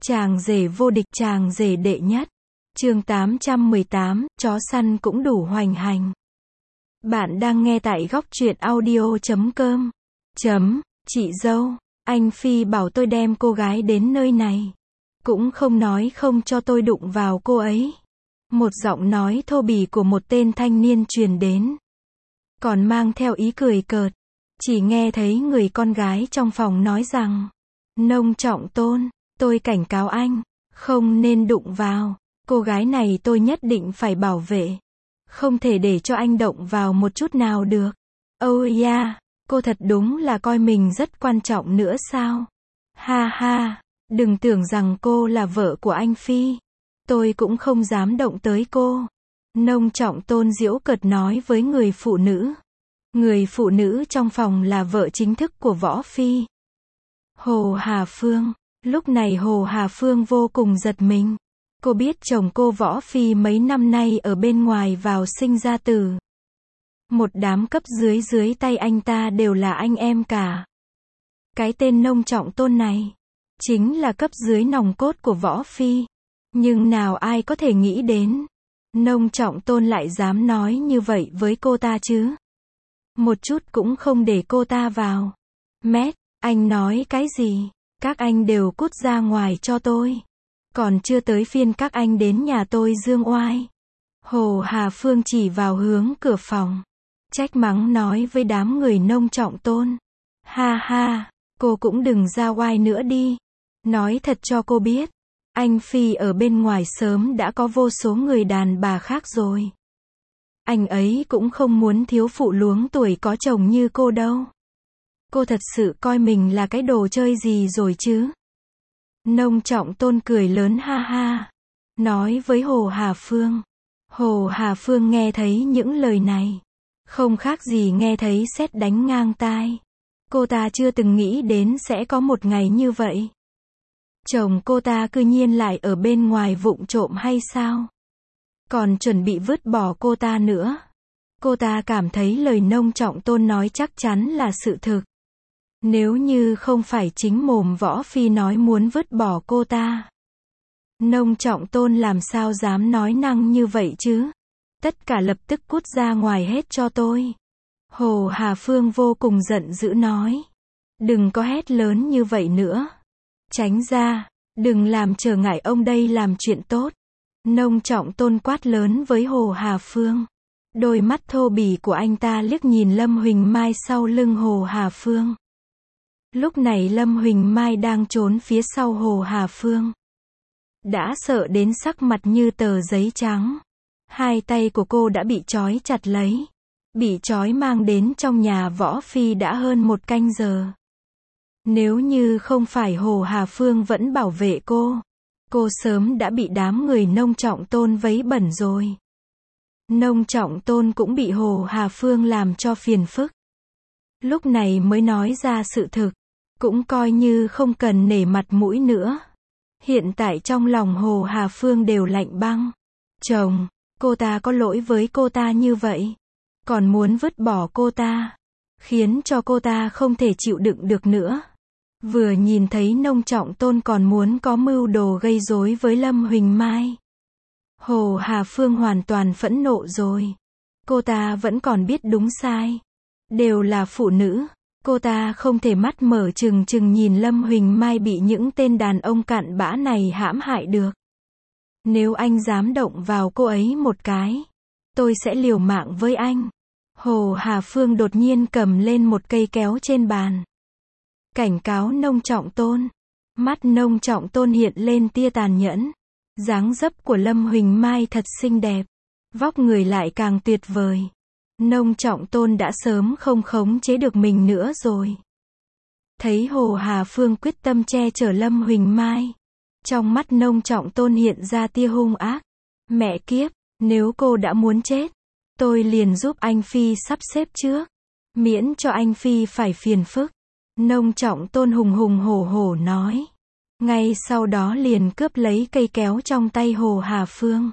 Chàng rể vô địch, chàng rể đệ nhất. Chương 818, chó săn cũng đủ hoành hành. Bạn đang nghe tại góc truyện audio.com. Chị dâu, anh Phi bảo tôi đem cô gái đến nơi này. Cũng không nói không cho tôi đụng vào cô ấy. Một giọng nói thô bỉ của một tên thanh niên truyền đến. Còn mang theo ý cười cợt. Chỉ nghe thấy người con gái trong phòng nói rằng, Nông Trọng Tôn, tôi cảnh cáo anh, không nên đụng vào. Cô gái này tôi nhất định phải bảo vệ. Không thể để cho anh động vào một chút nào được. Oh yeah, cô thật đúng là coi mình rất quan trọng nữa sao? Ha ha, đừng tưởng rằng cô là vợ của anh Phi. Tôi cũng không dám động tới cô. Nông Trọng Tôn giễu cợt nói với người phụ nữ. Người phụ nữ trong phòng là vợ chính thức của Võ Phi. Hồ Hà Phương. Lúc này Hồ Hà Phương vô cùng giật mình. Cô biết chồng cô Võ Phi mấy năm nay ở bên ngoài vào sinh ra tử. Một đám cấp dưới dưới tay anh ta đều là anh em cả. Cái tên Nông Trọng Tôn này chính là cấp dưới nòng cốt của Võ Phi. Nhưng nào ai có thể nghĩ đến Nông Trọng Tôn lại dám nói như vậy với cô ta chứ. Một chút cũng không để cô ta vào. Mét, anh nói cái gì? Các anh đều cút ra ngoài cho tôi. Còn chưa tới phiên các anh đến nhà tôi dương oai. Hồ Hà Phương chỉ vào hướng cửa phòng. Trách mắng nói với đám người Nông Trọng Tôn. Ha ha, cô cũng đừng ra oai nữa đi. Nói thật cho cô biết. Anh Phi ở bên ngoài sớm đã có vô số người đàn bà khác rồi. Anh ấy cũng không muốn thiếu phụ luống tuổi có chồng như cô đâu. Cô thật sự coi mình là cái đồ chơi gì rồi chứ? Nông Trọng Tôn cười lớn ha ha. Nói với Hồ Hà Phương. Hồ Hà Phương nghe thấy những lời này. Không khác gì nghe thấy sét đánh ngang tai. Cô ta chưa từng nghĩ đến sẽ có một ngày như vậy. Chồng cô ta cư nhiên lại ở bên ngoài vụng trộm hay sao? Còn chuẩn bị vứt bỏ cô ta nữa. Cô ta cảm thấy lời Nông Trọng Tôn nói chắc chắn là sự thực. Nếu như không phải chính mồm Võ Phi nói muốn vứt bỏ cô ta. Nông Trọng Tôn làm sao dám nói năng như vậy chứ? Tất cả lập tức cút ra ngoài hết cho tôi. Hồ Hà Phương vô cùng giận dữ nói. Đừng có hét lớn như vậy nữa. Tránh ra, đừng làm trở ngại ông đây làm chuyện tốt. Nông Trọng Tôn quát lớn với Hồ Hà Phương. Đôi mắt thô bỉ của anh ta liếc nhìn Lâm Huỳnh Mai sau lưng Hồ Hà Phương. Lúc này Lâm Huỳnh Mai đang trốn phía sau Hồ Hà Phương. Đã sợ đến sắc mặt như tờ giấy trắng. Hai tay của cô đã bị trói chặt lấy. Bị trói mang đến trong nhà Võ Phi đã hơn một canh giờ. Nếu như không phải Hồ Hà Phương vẫn bảo vệ cô sớm đã bị đám người Nông Trọng Tôn vấy bẩn rồi. Nông Trọng Tôn cũng bị Hồ Hà Phương làm cho phiền phức. Lúc này mới nói ra sự thực. Cũng coi như không cần nể mặt mũi nữa. Hiện tại trong lòng Hồ Hà Phương đều lạnh băng. Chồng, cô ta có lỗi với cô ta như vậy. Còn muốn vứt bỏ cô ta. Khiến cho cô ta không thể chịu đựng được nữa. Vừa nhìn thấy Nông Trọng Tôn còn muốn có mưu đồ gây rối với Lâm Huỳnh Mai. Hồ Hà Phương hoàn toàn phẫn nộ rồi. Cô ta vẫn còn biết đúng sai. Đều là phụ nữ. Cô ta không thể mắt mở trừng trừng nhìn Lâm Huỳnh Mai bị những tên đàn ông cặn bã này hãm hại được. Nếu anh dám động vào cô ấy một cái, tôi sẽ liều mạng với anh. Hồ Hà Phương đột nhiên cầm lên một cây kéo trên bàn. Cảnh cáo Nông Trọng Tôn. Mắt Nông Trọng Tôn hiện lên tia tàn nhẫn. Dáng dấp của Lâm Huỳnh Mai thật xinh đẹp. Vóc người lại càng tuyệt vời. Nông Trọng Tôn đã sớm không khống chế được mình nữa rồi. Thấy Hồ Hà Phương quyết tâm che chở Lâm Huỳnh Mai. Trong mắt Nông Trọng Tôn hiện ra tia hung ác. Mẹ kiếp, nếu cô đã muốn chết, tôi liền giúp anh Phi sắp xếp trước. Miễn cho anh Phi phải phiền phức. Nông Trọng Tôn hùng hùng hổ hổ nói. Ngay sau đó liền cướp lấy cây kéo trong tay Hồ Hà Phương.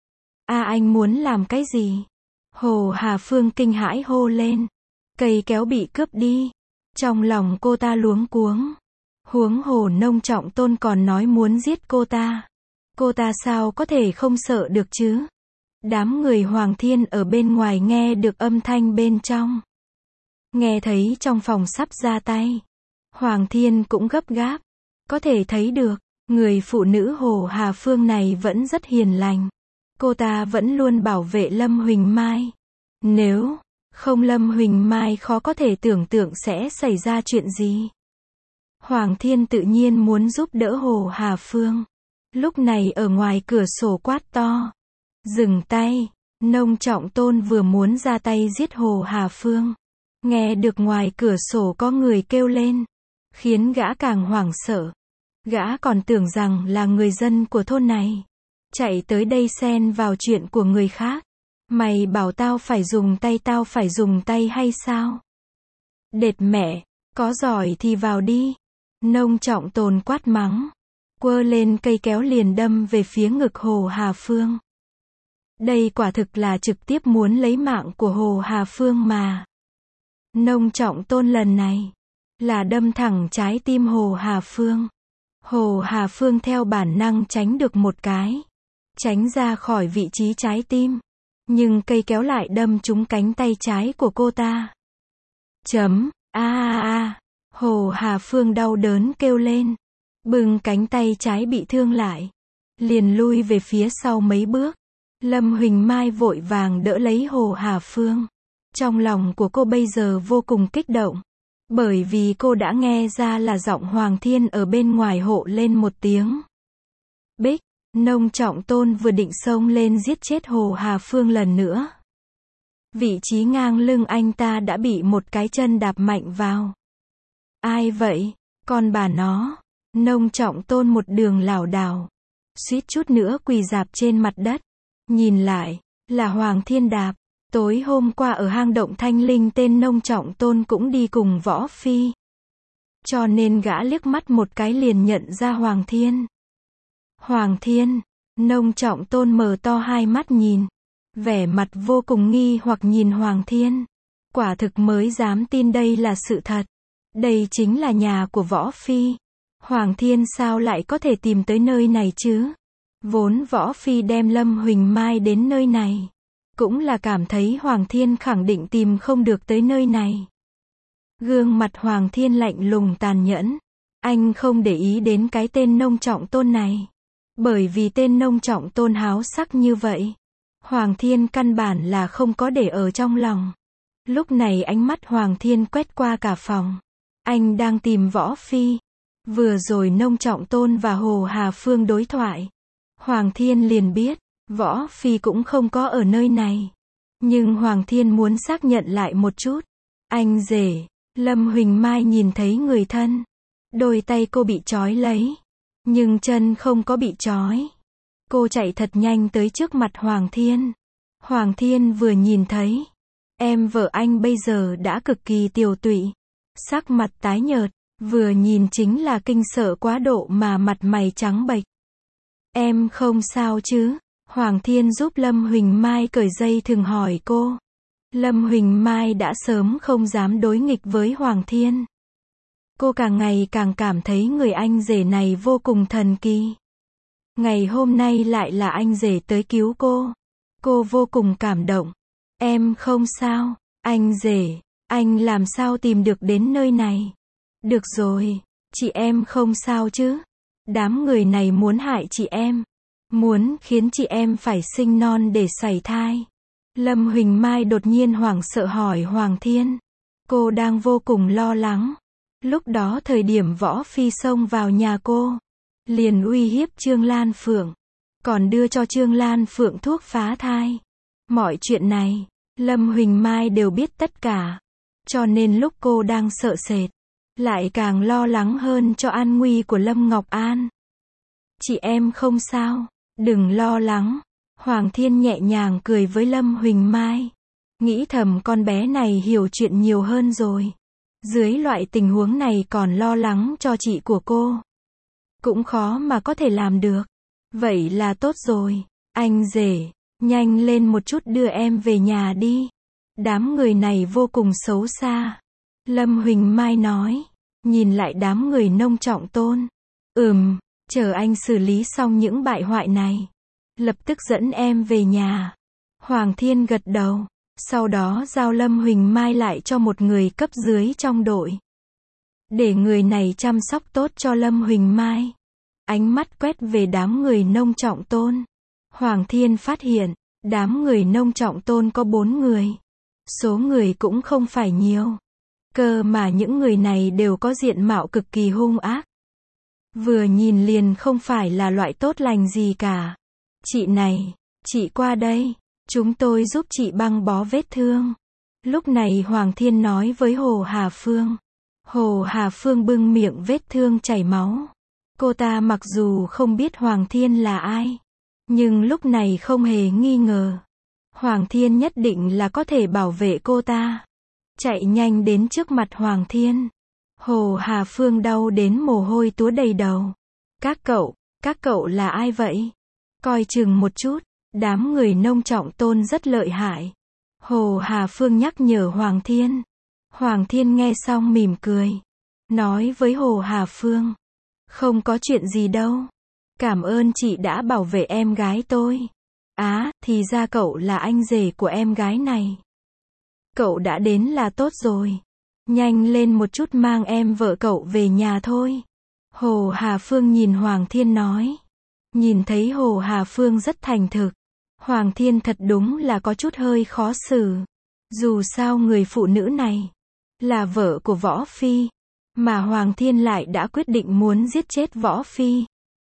Anh muốn làm cái gì? Hồ Hà Phương kinh hãi hô lên. Cây kéo bị cướp đi. Trong lòng cô ta luống cuống. Huống hồ Nông Trọng Tôn còn nói muốn giết cô ta. Cô ta sao có thể không sợ được chứ? Đám người Hoàng Thiên ở bên ngoài nghe được âm thanh bên trong. Nghe thấy trong phòng sắp ra tay. Hoàng Thiên cũng gấp gáp. Có thể thấy được, người phụ nữ Hồ Hà Phương này vẫn rất hiền lành. Cô ta vẫn luôn bảo vệ Lâm Huỳnh Mai. Nếu không Lâm Huỳnh Mai khó có thể tưởng tượng sẽ xảy ra chuyện gì. Hoàng Thiên tự nhiên muốn giúp đỡ Hồ Hà Phương. Lúc này ở ngoài cửa sổ quát to. Dừng tay. Nông Trọng Tôn vừa muốn ra tay giết Hồ Hà Phương. Nghe được ngoài cửa sổ có người kêu lên. Khiến gã càng hoảng sợ. Gã còn tưởng rằng là người dân của thôn này. Chạy tới đây xen vào chuyện của người khác. Mày bảo tao phải dùng tay hay sao? Đệt mẹ, có giỏi thì vào đi. Nông Trọng Tôn quát mắng. Quơ lên cây kéo liền đâm về phía ngực Hồ Hà Phương. Đây quả thực là trực tiếp muốn lấy mạng của Hồ Hà Phương mà. Nông Trọng Tôn lần này là đâm thẳng trái tim Hồ Hà Phương. Hồ Hà Phương theo bản năng tránh được một cái. Tránh ra khỏi vị trí trái tim. Nhưng cây kéo lại đâm trúng cánh tay trái của cô ta. Hồ Hà Phương đau đớn kêu lên. Bưng cánh tay trái bị thương lại. Liền lui về phía sau mấy bước. Lâm Huỳnh Mai vội vàng đỡ lấy Hồ Hà Phương. Trong lòng của cô bây giờ vô cùng kích động. Bởi vì cô đã nghe ra là giọng Hoàng Thiên ở bên ngoài hộ lên một tiếng. Bích, Nông Trọng Tôn vừa định xông lên giết chết Hồ Hà Phương lần nữa. Vị trí ngang lưng anh ta đã bị một cái chân đạp mạnh vào. Ai vậy? Con bà nó. Nông Trọng Tôn một đường lảo đảo. Suýt chút nữa quỳ rạp trên mặt đất. Nhìn lại, là Hoàng Thiên đạp. Tối hôm qua ở hang động Thanh Linh tên Nông Trọng Tôn cũng đi cùng Võ Phi. Cho nên gã liếc mắt một cái liền nhận ra Hoàng Thiên. Hoàng Thiên, Nông Trọng Tôn mở to hai mắt nhìn. Vẻ mặt vô cùng nghi hoặc nhìn Hoàng Thiên. Quả thực mới dám tin đây là sự thật. Đây chính là nhà của Võ Phi. Hoàng Thiên sao lại có thể tìm tới nơi này chứ? Vốn Võ Phi đem Lâm Huỳnh Mai đến nơi này. Cũng là cảm thấy Hoàng Thiên khẳng định tìm không được tới nơi này. Gương mặt Hoàng Thiên lạnh lùng tàn nhẫn. Anh không để ý đến cái tên Nông Trọng Tôn này. Bởi vì tên Nông Trọng Tôn háo sắc như vậy. Hoàng Thiên căn bản là không có để ở trong lòng. Lúc này ánh mắt Hoàng Thiên quét qua cả phòng. Anh đang tìm Võ Phi. Vừa rồi Nông Trọng Tôn và Hồ Hà Phương đối thoại. Hoàng Thiên liền biết, Võ Phi cũng không có ở nơi này. Nhưng Hoàng Thiên muốn xác nhận lại một chút. Anh rể, Lâm Huỳnh Mai nhìn thấy người thân. Đôi tay cô bị trói lấy. Nhưng chân không có bị trói. Cô chạy thật nhanh tới trước mặt Hoàng Thiên. Hoàng Thiên vừa nhìn thấy. Em vợ anh bây giờ đã cực kỳ tiều tụy. Sắc mặt tái nhợt. Vừa nhìn chính là kinh sợ quá độ mà mặt mày trắng bệch. Em không sao chứ? Hoàng Thiên giúp Lâm Huỳnh Mai cởi dây thừng hỏi cô. Lâm Huỳnh Mai đã sớm không dám đối nghịch với Hoàng Thiên. Cô càng ngày càng cảm thấy người anh rể này vô cùng thần kỳ. Ngày hôm nay lại là anh rể tới cứu cô. Cô vô cùng cảm động. Em không sao, anh rể, anh làm sao tìm được đến nơi này? Được rồi, chị em không sao chứ? Đám người này muốn hại chị em. Muốn khiến chị em phải sinh non để sảy thai. Lâm Huỳnh Mai đột nhiên hoảng sợ hỏi Hoàng Thiên. Cô đang vô cùng lo lắng. Lúc đó thời điểm Võ Phi xông vào nhà cô. Liền uy hiếp Trương Lan Phượng. Còn đưa cho Trương Lan Phượng thuốc phá thai. Mọi chuyện này, Lâm Huỳnh Mai đều biết tất cả. Cho nên lúc cô đang sợ sệt. Lại càng lo lắng hơn cho an nguy của Lâm Ngọc An. Chị em không sao, đừng lo lắng. Hoàng Thiên nhẹ nhàng cười với Lâm Huỳnh Mai. Nghĩ thầm con bé này hiểu chuyện nhiều hơn rồi. Dưới loại tình huống này còn lo lắng cho chị của cô. Cũng khó mà có thể làm được. Vậy là tốt rồi. Anh rể, nhanh lên một chút đưa em về nhà đi. Đám người này vô cùng xấu xa. Lâm Huỳnh Mai nói. nhìn lại đám người Nông Trọng Tôn. Chờ anh xử lý xong những bại hoại này. Lập tức dẫn em về nhà. Hoàng Thiên gật đầu. Sau đó giao Lâm Huỳnh Mai lại cho một người cấp dưới trong đội. Để người này chăm sóc tốt cho Lâm Huỳnh Mai. Ánh mắt quét về đám người Nông Trọng Tôn. Hoàng Thiên phát hiện, đám người Nông Trọng Tôn có 4 người. Số người cũng không phải nhiều. Cơ mà những người này đều có diện mạo cực kỳ hung ác. Vừa nhìn liền không phải là loại tốt lành gì cả. Chị này, chị qua đây. Chúng tôi giúp chị băng bó vết thương. Lúc này Hoàng Thiên nói với Hồ Hà Phương. Hồ Hà Phương bưng miệng vết thương chảy máu. Cô ta mặc dù không biết Hoàng Thiên là ai, nhưng lúc này không hề nghi ngờ. Hoàng Thiên nhất định là có thể bảo vệ cô ta. Chạy nhanh đến trước mặt Hoàng Thiên. Hồ Hà Phương đau đến mồ hôi túa đầy đầu. Các cậu là ai vậy? Coi chừng một chút, đám người Nông Trọng Tôn rất lợi hại. Hồ Hà Phương nhắc nhở Hoàng Thiên. Hoàng Thiên nghe xong mỉm cười. Nói với Hồ Hà Phương. Không có chuyện gì đâu. Cảm ơn chị đã bảo vệ em gái tôi. Thì ra cậu là anh rể của em gái này. Cậu đã đến là tốt rồi. Nhanh lên một chút mang em vợ cậu về nhà thôi. Hồ Hà Phương nhìn Hoàng Thiên nói. Nhìn thấy Hồ Hà Phương rất thành thực. Hoàng Thiên thật đúng là có chút hơi khó xử. Dù sao người phụ nữ này là vợ của Võ Phi, mà Hoàng Thiên lại đã quyết định muốn giết chết Võ Phi.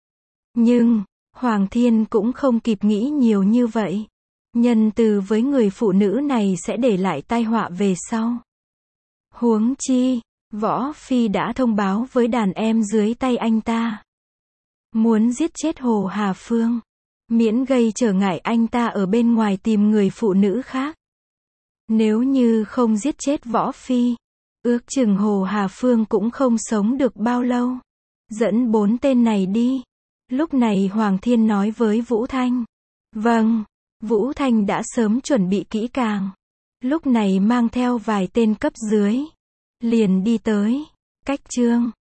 Nhưng, Hoàng Thiên cũng không kịp nghĩ nhiều như vậy. Nhân từ với người phụ nữ này sẽ để lại tai họa về sau. Huống chi, Võ Phi đã thông báo với đàn em dưới tay anh ta. Muốn giết chết Hồ Hà Phương. Miễn gây trở ngại anh ta ở bên ngoài tìm người phụ nữ khác. Nếu như không giết chết Võ Phi, ước chừng Hồ Hà Phương cũng không sống được bao lâu. Dẫn 4 tên này đi. Lúc này Hoàng Thiên nói với Vũ Thanh. Vâng, Vũ Thanh đã sớm chuẩn bị kỹ càng. Lúc này mang theo vài tên cấp dưới. Liền đi tới. Cách Trương.